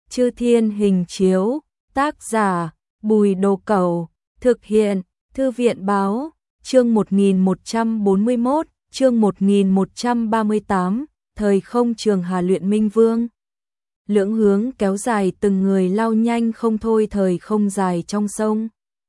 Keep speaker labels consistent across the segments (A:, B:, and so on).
A: Chư Thiên Hình Chiếu, tác giả Bùi Đồ Cẩu, thực hiện Thư viện Báo, chương 1141, chương 1138, thời không Trường Hà luyện Minh Vương. Lưỡng hướng kéo dài, từng người lao nhanh không thôi, thời không dài trong sông.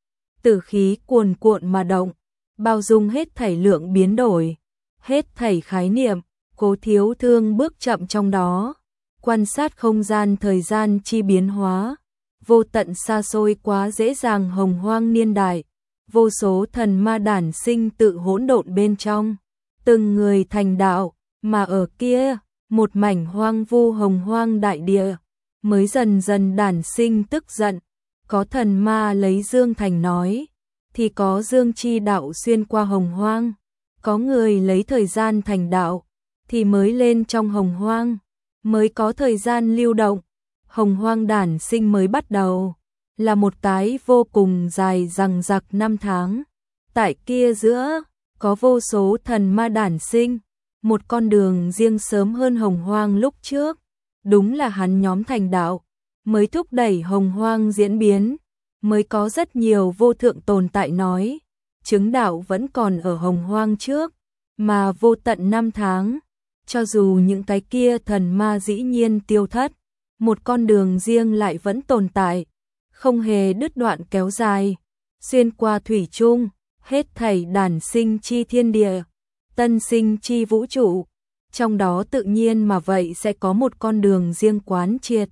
A: Tử khí cuồn cuộn mà động, bao dung hết thảy lượng biến đổi, hết thảy khái niệm. Cố Thiếu Thương bước chậm trong đó, quan sát không gian thời gian chi biến hóa, vô tận xa xôi quá dễ dàng hồng hoang niên đại, vô số thần ma đản sinh tự hỗn độn bên trong, từng người thành đạo, mà ở kia, một mảnh hoang vu hồng hoang đại địa, mới dần dần đản sinh tức giận, có thần ma lấy dương thành nói, thì có dương chi đạo xuyên qua hồng hoang, có người lấy thời gian thành đạo, thì mới lên trong hồng hoang, mới có thời gian lưu động, hồng hoang đản sinh mới bắt đầu, là một cái vô cùng dài dằng dặc năm tháng. Tại kia giữa, có vô số thần ma đản sinh, một con đường riêng sớm hơn hồng hoang lúc trước, đúng là hắn nhóm thành đạo, mới thúc đẩy hồng hoang diễn biến, mới có rất nhiều vô thượng tồn tại nói, chứng đạo vẫn còn ở hồng hoang trước, mà vô tận năm tháng. Cho dù những cái kia thần ma dĩ nhiên tiêu thất, một con đường riêng lại vẫn tồn tại, không hề đứt đoạn kéo dài, xuyên qua thủy chung, hết thảy đản sinh chi thiên địa, tân sinh chi vũ trụ, trong đó tự nhiên mà vậy sẽ có một con đường riêng quán triệt.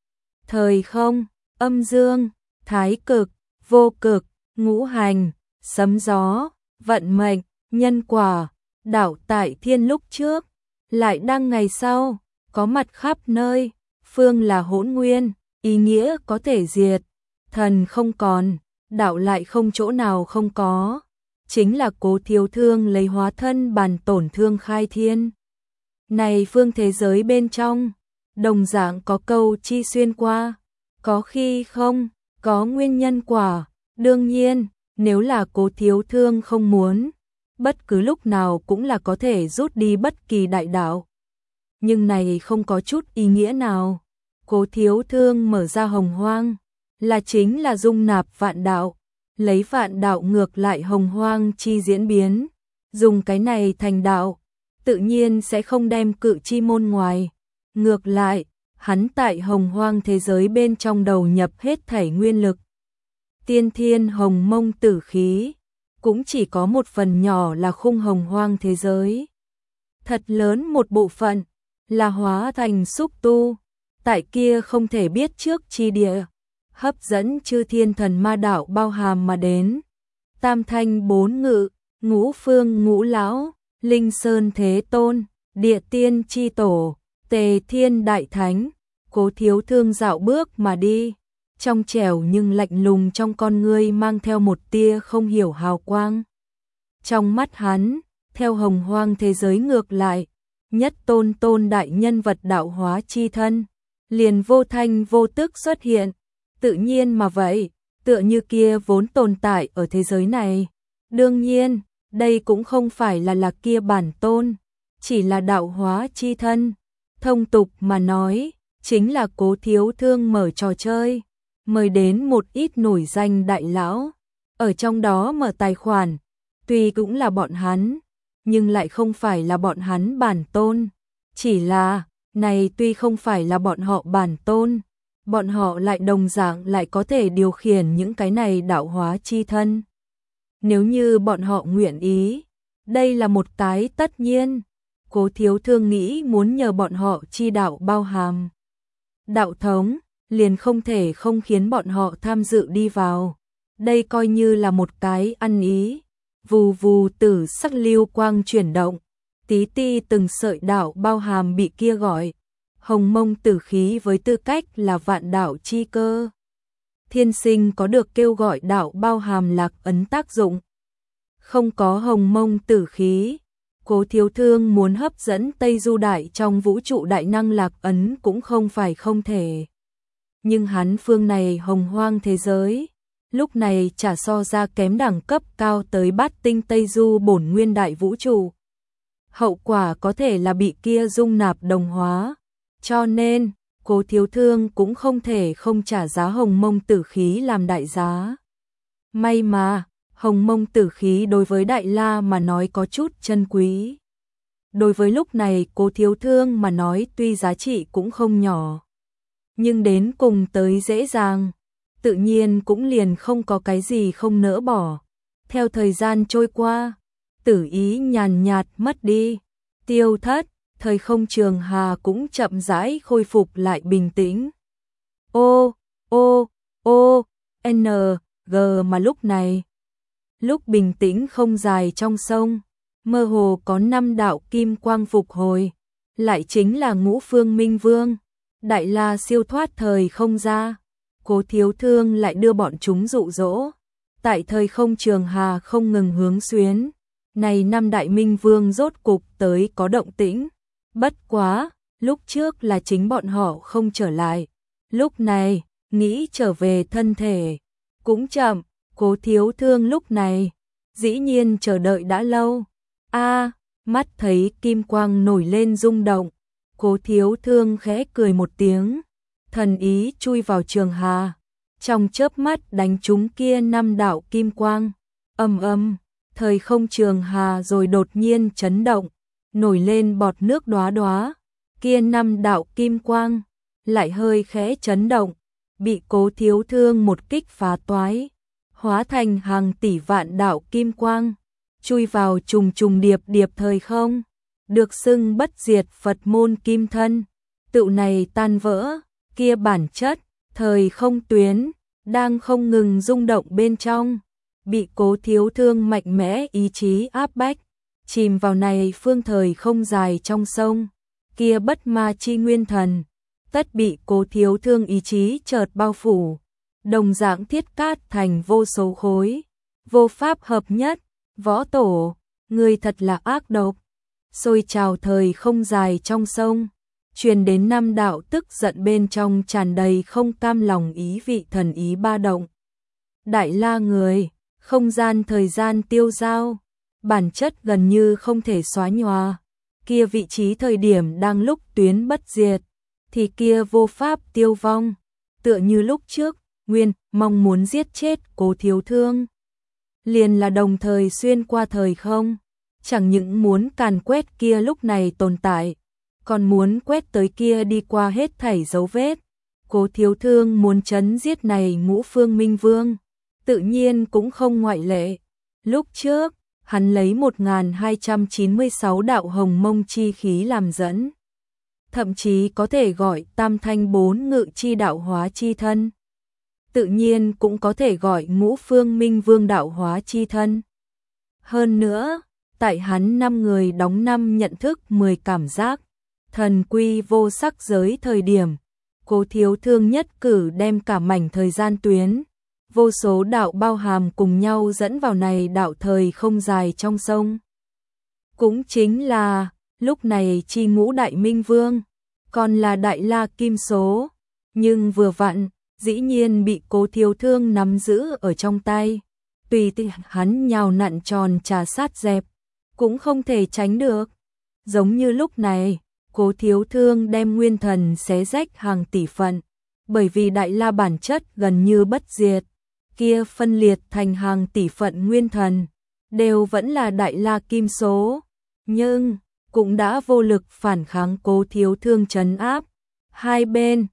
A: Thời không, âm dương, thái cực, vô cực, ngũ hành, sấm gió, vận mệnh, nhân quả, đạo tại thiên lúc trước, lại đang ngày sau, có mặt khắp nơi, phương là hỗn nguyên, ý nghĩa có thể diệt, thần không còn, đạo lại không chỗ nào không có, chính là Cố Thiếu Thương lấy hóa thân bàn tổn thương khai thiên. Này phương thế giới bên trong, đồng dạng có câu chi xuyên qua, có khi không, có nguyên nhân quả, đương nhiên, nếu là Cố Thiếu Thương không muốn, bất cứ lúc nào cũng là có thể rút đi bất kỳ đại đạo. Nhưng này không có chút ý nghĩa nào. Cố Thiếu Thương mở ra hồng hoang, là chính là dung nạp vạn đạo, lấy vạn đạo ngược lại hồng hoang chi diễn biến, dùng cái này thành đạo, tự nhiên sẽ không đem cự chi môn ngoài. Ngược lại, hắn tại hồng hoang thế giới bên trong đầu nhập hết thảy nguyên lực. Tiên thiên hồng mông tử khí, cũng chỉ có một phần nhỏ là khung hồng hoang thế giới. Thật lớn một bộ phận, là hóa thành xúc tu, tại kia không thể biết trước chi địa, hấp dẫn chư thiên thần ma đạo bao hàm mà đến. Tam thanh bốn ngự, ngũ phương ngũ lão, linh sơn thế tôn, địa tiên chi tổ, tề thiên đại thánh. Cố Thiếu Thương dạo bước mà đi, trong trẻo nhưng lạnh lùng, trong con ngươi mang theo một tia không hiểu hào quang. Trong mắt hắn, theo hồng hoang thế giới ngược lại, nhất tôn đại nhân vật đạo hóa chi thân, liền vô thanh vô tức xuất hiện, tự nhiên mà vậy, tựa như kia vốn tồn tại ở thế giới này. Đương nhiên, đây cũng không phải là kia bản tôn, chỉ là đạo hóa chi thân. Thông tục mà nói, chính là Cố Thiếu Thương mở trò chơi, mời đến một ít nổi danh đại lão, ở trong đó mở tài khoản, tuy cũng là bọn hắn, nhưng lại không phải là bọn hắn bản tôn. Chỉ là, này tuy không phải là bọn họ bản tôn, bọn họ lại đồng dạng lại có thể điều khiển những cái này đạo hóa chi thân. Nếu như bọn họ nguyện ý, đây là một cái tất nhiên. Cố Thiếu Thương nghĩ muốn nhờ bọn họ chi đạo bao hàm đạo thống, liền không thể không khiến bọn họ tham dự đi vào. Đây coi như là một cái ăn ý. Vù vù tử sắc lưu quang chuyển động, tí ti từng sợi đạo bao hàm bị kia gọi. Hồng mông tử khí với tư cách là vạn đạo chi cơ. Thiên sinh có được kêu gọi đạo bao hàm lạc ấn tác dụng. Không có hồng mông tử khí, Cố Thiếu Thương muốn hấp dẫn Tây Du Đại trong vũ trụ đại năng lạc ấn cũng không phải không thể. Nhưng hắn phương này hồng hoang thế giới, lúc này chả so ra kém đẳng cấp cao tới bát tinh Tây Du bổn nguyên đại vũ trụ. Hậu quả có thể là bị kia dung nạp đồng hóa, cho nên Cố Thiếu Thương cũng không thể không trả giá hồng mông tử khí làm đại giá. May mà, hồng mông tử khí đối với Đại La mà nói có chút chân quý. Đối với lúc này Cố Thiếu Thương mà nói tuy giá trị cũng không nhỏ, nhưng đến cùng tới dễ dàng, tự nhiên cũng liền không có cái gì không nỡ bỏ. Theo thời gian trôi qua, tử ý nhàn nhạt mất đi, tiêu thất, thời không trường hà cũng chậm rãi khôi phục lại bình tĩnh. G mà lúc này, lúc bình tĩnh không dài trong sông, mơ hồ có 5 đạo kim quang phục hồi, lại chính là Ngũ Phương Minh Vương, Đại La siêu thoát thời không ra. Cố Thiếu Thương lại đưa bọn chúng dụ dỗ, tại thời không trường hà không ngừng hướng xuyến. Này 5 đại minh vương rốt cục tới có động tĩnh, bất quá, lúc trước là chính bọn họ không trở lại, lúc này, nghĩ trở về thân thể, cũng chậm. Cố Thiếu Thương lúc này, dĩ nhiên chờ đợi đã lâu. Mắt thấy kim quang nổi lên rung động, Cố Thiếu Thương khẽ cười một tiếng, thần ý chui vào trường hà, trong chớp mắt đánh trúng kia 5 đạo kim quang. Thời không trường hà rồi đột nhiên chấn động, nổi lên bọt nước đóa đóa, kia 5 đạo kim quang lại hơi khẽ chấn động, bị Cố Thiếu Thương một kích phá toái, hóa thành hàng tỷ vạn đạo kim quang, chui vào trùng trùng điệp điệp thời không, được xưng bất diệt Phật môn kim thân. Tựu này tan vỡ, kia bản chất, thời không tuyến, đang không ngừng rung động bên trong, bị Cố Thiếu Thương mạnh mẽ ý chí áp bách, chìm vào này phương thời không dài trong sông, kia bất ma chi nguyên thần, tất bị Cố Thiếu Thương ý chí chợt bao phủ, đồng dạng thiết cát thành vô số khối, vô pháp hợp nhất. Võ Tổ, người thật là ác độc. Sôi trào thời không dài trong sông, truyền đến 5 đạo tức giận bên trong tràn đầy không cam lòng ý vị thần ý ba động. Đại La người, không gian thời gian tiêu dao, bản chất gần như không thể xóa nhòa, kia vị trí thời điểm đang lúc tuyến bất diệt, thì kia vô pháp tiêu vong, tựa như lúc trước, Nguyên mong muốn giết chết Cố Thiếu Thương, liền là đồng thời xuyên qua thời không, chẳng những muốn càn quét kia lúc này tồn tại, còn muốn quét tới kia đi qua hết thảy dấu vết. Cố Thiếu Thương muốn chấn giết này Ngũ Phương Minh Vương, tự nhiên cũng không ngoại lệ. Lúc trước, hắn lấy 1296 đạo hồng mông chi khí làm dẫn, thậm chí có thể gọi tam thanh 4 ngự chi đạo hóa chi thân, tự nhiên cũng có thể gọi Ngũ Phương Minh Vương đạo hóa chi thân. Hơn nữa, tại hắn 5 người đóng 5 nhận thức 10 cảm giác, thần quy vô sắc giới thời điểm, Cố Thiếu Thương nhất cử đem cả mảnh thời gian tuyến, vô số đạo bao hàm cùng nhau dẫn vào này đạo thời không dài trong sông. Cũng chính là, lúc này chi Ngũ Đại Minh Vương, còn là Đại La Kim Số, nhưng vừa vặn, dĩ nhiên bị Cố Thiếu Thương nắm giữ ở trong tay, tùy tiện hắn nhào nặn tròn trà sát dẹp, cũng không thể tránh được. Giống như lúc này, Cố Thiếu Thương đem nguyên thần xé rách hàng tỷ phận, bởi vì Đại La bản chất gần như bất diệt, kia phân liệt thành hàng tỷ phận nguyên thần, đều vẫn là Đại La Kim Số, nhưng cũng đã vô lực phản kháng Cố Thiếu Thương trấn áp. Hai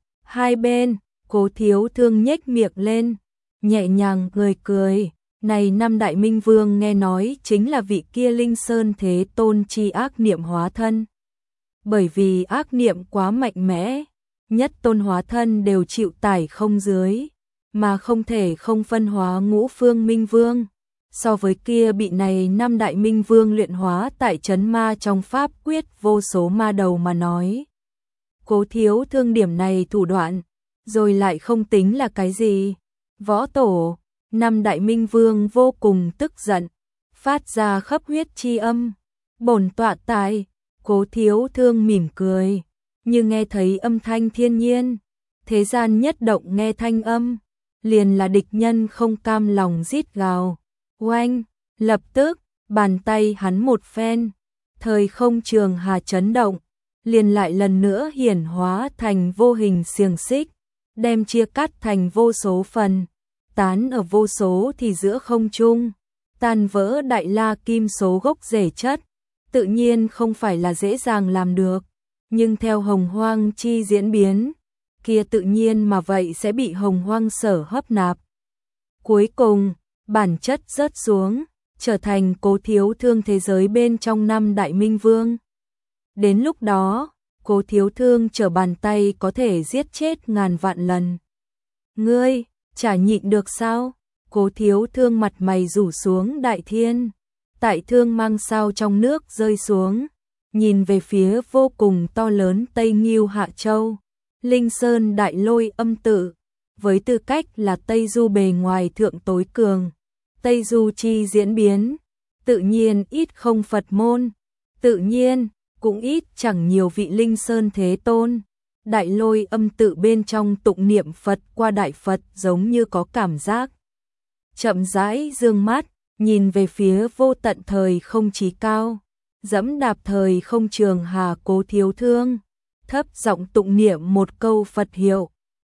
A: bên, Cố Thiếu Thương nhếch miệng lên, nhẹ nhàng cười. Này 5 đại minh vương nghe nói chính là vị kia Linh Sơn Thế Tôn chi ác niệm hóa thân. Bởi vì ác niệm quá mạnh mẽ, nhất tôn hóa thân đều chịu tải không dưới, mà không thể không phân hóa Ngũ Phương Minh Vương. So với kia bị này 5 đại minh vương luyện hóa tại trấn ma trong pháp quyết vô số ma đầu mà nói, Cố Thiếu Thương điểm này thủ đoạn, rồi lại không tính là cái gì. Võ Tổ, 5 đại minh vương vô cùng tức giận, phát ra khắp huyết chi âm. Bổn tọa tại, Cố Thiếu Thương mỉm cười, như nghe thấy âm thanh thiên nhiên, thế gian nhất động nghe thanh âm, liền là địch nhân không cam lòng rít gào. Oanh, lập tức, bàn tay hắn một phen, thời không trường hà chấn động, liền lại lần nữa hiển hóa thành vô hình xiềng xích, đem chia cắt thành vô số phần, tán ở vô số thì giữa không trung, tan vỡ đại la kim số gốc rễ chất, tự nhiên không phải là dễ dàng làm được, nhưng theo hồng hoang chi diễn biến, kia tự nhiên mà vậy sẽ bị hồng hoang sở hấp nạp. Cuối cùng, bản chất rớt xuống, trở thành Cố Thiếu Thương thế giới bên trong 5 đại minh vương. Đến lúc đó, Cố Thiếu Thương trở bàn tay có thể giết chết ngàn vạn lần. Ngươi, chả nhịn được sao? Cố Thiếu Thương mặt mày rủ xuống đại thiên. Tại thương mang sao trong nước rơi xuống, nhìn về phía vô cùng to lớn Tây Nghiêu Hạ Châu, Linh Sơn Đại Lôi Âm Tự, với tư cách là Tây Du bề ngoài thượng tối cường, Tây Du chi diễn biến, tự nhiên ít không Phật môn, tự nhiên cũng ít chẳng nhiều vị Linh Sơn Thế Tôn. Đại Lôi Âm Tự bên trong tụng niệm Phật qua Đại Phật giống như có cảm giác. Chậm rãi dương mắt, nhìn về phía vô tận thời không chí cao, dẫm đạp thời không trường hà Cố Thiếu Thương, thấp giọng tụng niệm một câu Phật hiệu,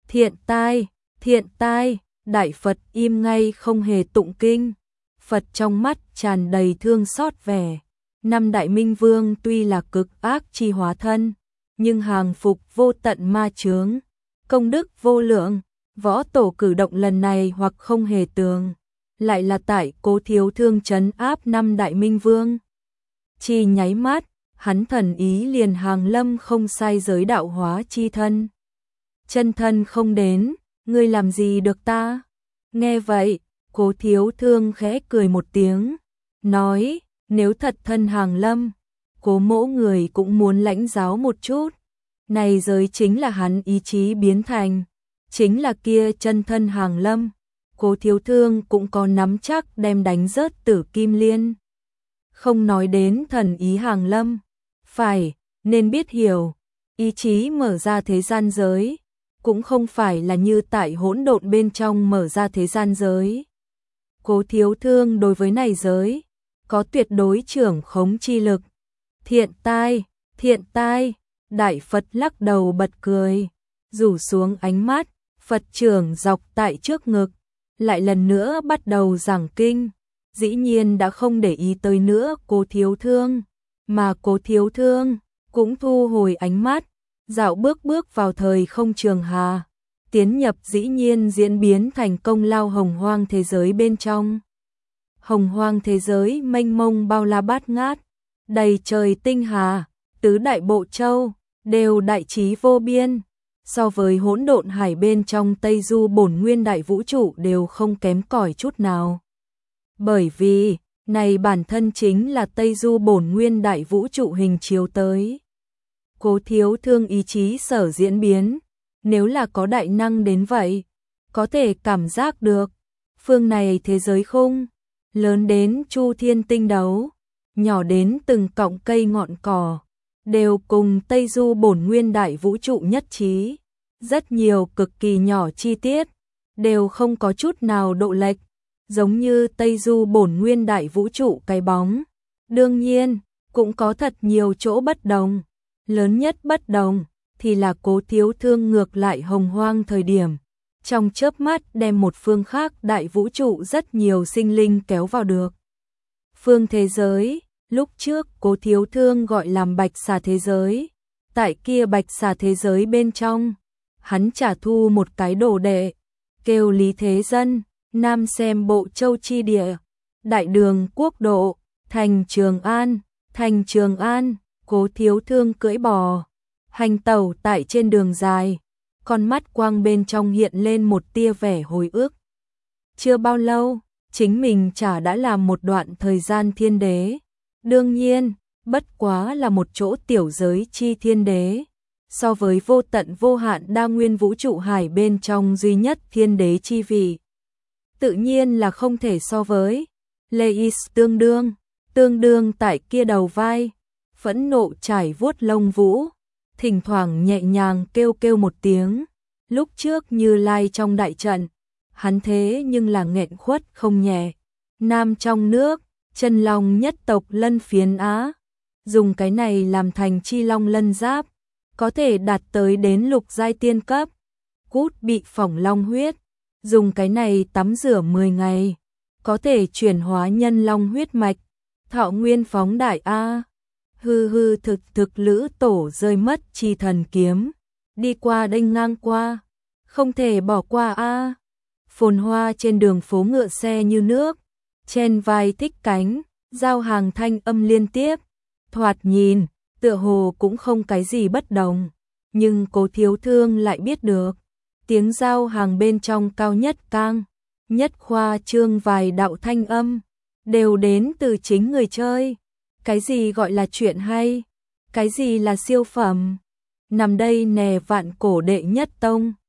A: thiện tai, Đại Phật im ngay không hề tụng kinh, Phật trong mắt tràn đầy thương xót vẻ. 5 đại minh vương tuy là cực ác chi hóa thân, nhưng hàng phục vô tận ma chướng, công đức vô lượng, võ tổ cử động lần này hoặc không hề tường, lại là tại Cố Thiếu Thương trấn áp 5 đại minh vương. Chỉ nháy mắt, hắn thần ý liền hàng lâm không sai giới đạo hóa chi thân. Chân thân không đến, ngươi làm gì được ta? Nghe vậy, Cố Thiếu Thương khẽ cười một tiếng, nói, nếu thật thân hàng lâm, Cố mỗ người cũng muốn lãnh giáo một chút. Này giới chính là hắn ý chí biến thành, chính là kia chân thân hàng lâm. Cố Thiếu Thương cũng có nắm chắc đem đánh rớt Tử Kim Liên. Không nói đến thần ý hàng lâm, phải, nên biết hiểu, ý chí mở ra thế gian giới, cũng không phải là như tại hỗn độn bên trong mở ra thế gian giới. Cố Thiếu Thương đối với này giới, có tuyệt đối trưởng khống chi lực. Thiện tai, Đại Phật lắc đầu bật cười, rủ xuống ánh mắt, Phật trưởng dọc tại trước ngực, lại lần nữa bắt đầu giảng kinh, dĩ nhiên đã không để ý tới nữa Cố Thiếu Thương, mà Cố Thiếu Thương cũng thu hồi ánh mắt, dạo bước vào thời không trường hà, tiến nhập dĩ nhiên diễn biến thành công lao hồng hoang thế giới bên trong. Hồng hoang thế giới mênh mông bao la bát ngát, đầy trời tinh hà, tứ đại bộ châu, đều đại trí vô biên, so với hỗn độn hải bên trong Tây Du bổn nguyên đại vũ trụ đều không kém cỏi chút nào. Bởi vì, này bản thân chính là Tây Du bổn nguyên đại vũ trụ hình chiếu tới. Cố Thiếu Thương ý chí sở diễn biến, nếu là có đại năng đến vậy, có thể cảm giác được, phương này thế giới khung, lớn đến chu thiên tinh đấu, nhỏ đến từng cọng cây ngọn cỏ, đều cùng Tây Du bổn nguyên đại vũ trụ nhất trí. Rất nhiều cực kỳ nhỏ chi tiết, đều không có chút nào độ lệch, giống như Tây Du bổn nguyên đại vũ trụ cái bóng. Đương nhiên, cũng có thật nhiều chỗ bất đồng. Lớn nhất bất đồng, thì là Cố Thiếu Thương ngược lại hồng hoang thời điểm. Trong chớp mắt đem một phương khác đại vũ trụ rất nhiều sinh linh kéo vào được. Phương thế giới, lúc trước Cố Thiếu Thương gọi làm Bạch Xà thế giới. Tại kia Bạch Xà thế giới bên trong, hắn trả thu một cái đồ đệ, kêu Lý Thế Dân, nam xem bộ châu chi địa, đại đường quốc độ, thành Trường An, Cố Thiếu Thương cưỡi bò, hành tẩu tại trên đường dài, con mắt quang bên trong hiện lên một tia vẻ hồi ức. Chưa bao lâu, chính mình chả đã làm một đoạn thời gian thiên đế, đương nhiên, bất quá là một chỗ tiểu giới chi thiên đế. So với vô tận vô hạn đa nguyên vũ trụ hải bên trong duy nhất thiên đế chi vị, tự nhiên là không thể so với. Leis tương đương tại kia đầu vai, phẫn nộ trải vuốt lông vũ, thỉnh thoảng nhẹ nhàng kêu một tiếng. Lúc trước Như Lai trong đại trận, hắn thế nhưng là nghẹn khuất không nhẹ. Nam trong nước, chân long nhất tộc Lân Phiến Á, dùng cái này làm thành chi long lân giáp, có thể đạt tới đến lục giai tiên cấp. Cút bị phỏng long huyết, dùng cái này tắm rửa 10 ngày, có thể chuyển hóa nhân long huyết mạch, thọ nguyên phóng đại a. Hư thực Lữ Tổ rơi mất chi thần kiếm, đi qua đênh ngang qua, không thể bỏ qua a. Phồn hoa trên đường phố ngựa xe như nước, trên vai thích cánh, giao hàng thanh âm liên tiếp, thoạt nhìn, tựa hồ cũng không cái gì bất đồng, nhưng Cố Thiếu Thương lại biết được, tiếng giao hàng bên trong cao nhất cang, nhất khoa trương vài đạo thanh âm, đều đến từ chính người chơi. Cái gì gọi là chuyện hay? Cái gì là siêu phẩm? Nằm đây nè vạn cổ đệ nhất tông.